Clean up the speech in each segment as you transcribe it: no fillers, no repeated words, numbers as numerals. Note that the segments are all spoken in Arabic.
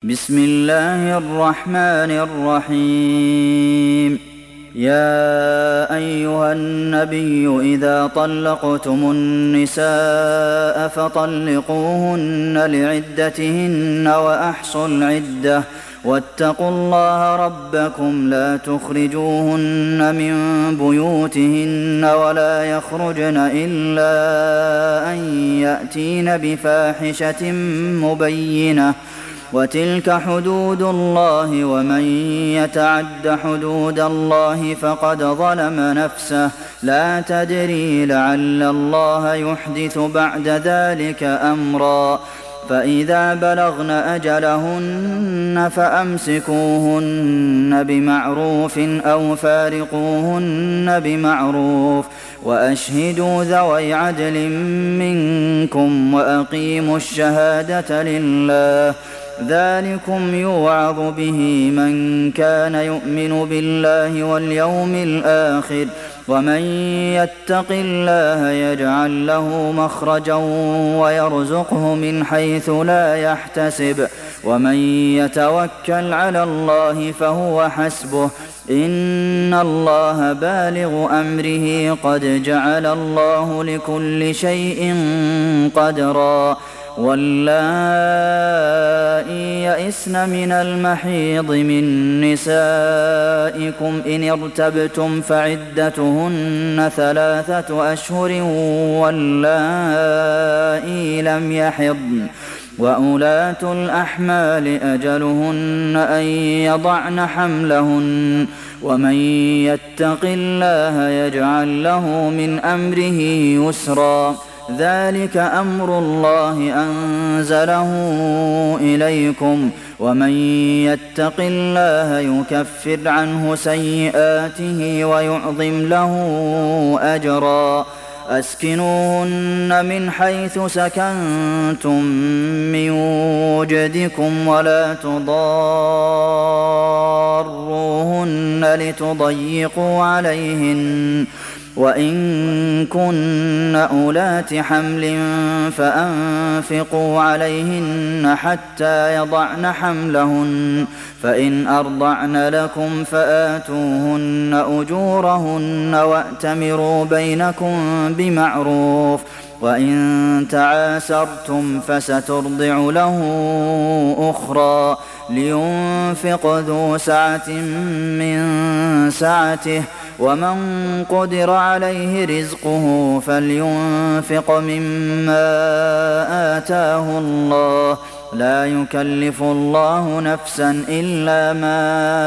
بسم الله الرحمن الرحيم. يا أيها النبي إذا طلقتم النساء فطلقوهن لعدتهن وأحصوا العدة واتقوا الله ربكم لا تخرجوهن من بيوتهن ولا يخرجن إلا أن يأتين بفاحشة مبينة وتلك حدود الله ومن يتعد حدود الله فقد ظلم نفسه لا تدري لعل الله يحدث بعد ذلك أمرا فإذا بلغن أجلهن فأمسكوهن بمعروف أو فارقوهن بمعروف وأشهدوا ذوي عدل منكم وأقيموا الشهادة لله ذلكم يوعظ به من كان يؤمن بالله واليوم الآخر ومن يتق الله يجعل له مخرجا ويرزقه من حيث لا يحتسب ومن يتوكل على الله فهو حسبه إن الله بالغ أمره قد جعل الله لكل شيء قدرا واللائي يئسن من المحيض من نسائكم إن ارتبتم فعدتهن 3 أشهر واللائي لم يحضن وأولاة الأحمال أجلهن أن يضعن حملهن ومن يتق الله يجعل له من أمره يسرا ذلك أمر الله أنزله إليكم ومن يتق الله يكفر عنه سيئاته ويعظم له أجرا أسكنوهن من حيث سكنتم من وجدكم ولا تضاروهن لتضيقوا عليهن وإن كن أولات حمل فأنفقوا عليهن حتى يضعن حملهن فإن أرضعن لكم فآتوهن أجورهن وأتمروا بينكم بمعروف وإن تعاسرتم فسترضع له أخرى لينفق ذو سعة من سعته ومن قدر عليه رزقه فلينفق مما آتاه الله لا يكلف الله نفسا إلا ما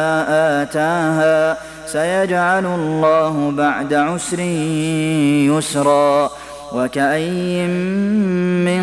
آتاها سيجعل الله بعد عسر يسرا وكأين من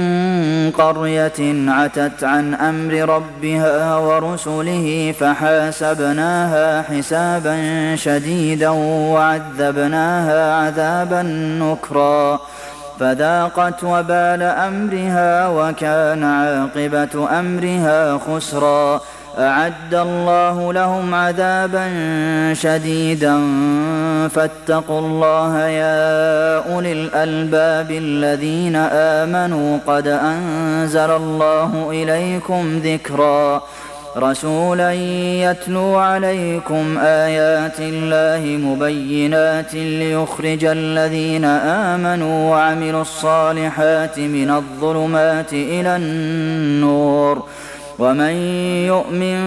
قرية عتت عن أمر ربها ورسله فحاسبناها حسابا شديدا وعذبناها عذابا نكرا فذاقت وبال أمرها وكان عاقبة أمرها خسرا أعد الله لهم عذابا شديدا فاتقوا الله يا أولي الألباب الذين آمنوا قد أنزل الله إليكم ذكرا رسولا يتلو عليكم آيات الله مبينات ليخرج الذين آمنوا وعملوا الصالحات من الظلمات إلى النور ومن يؤمن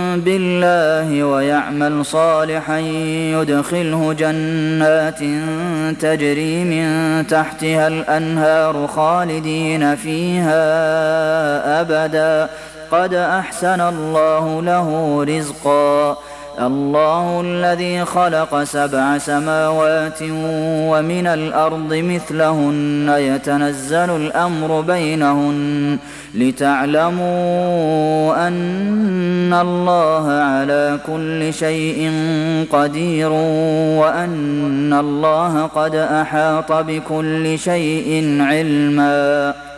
بالله ويعمل صالحا يدخله جنات تجري من تحتها الأنهار خالدين فيها أبدا قد أحسن الله له رزقا الله الذي خلق 7 سماوات ومن الأرض مثلهن يتنزل الأمر بينهن لتعلموا أن الله على كل شيء قدير وأن الله قد أحاط بكل شيء علما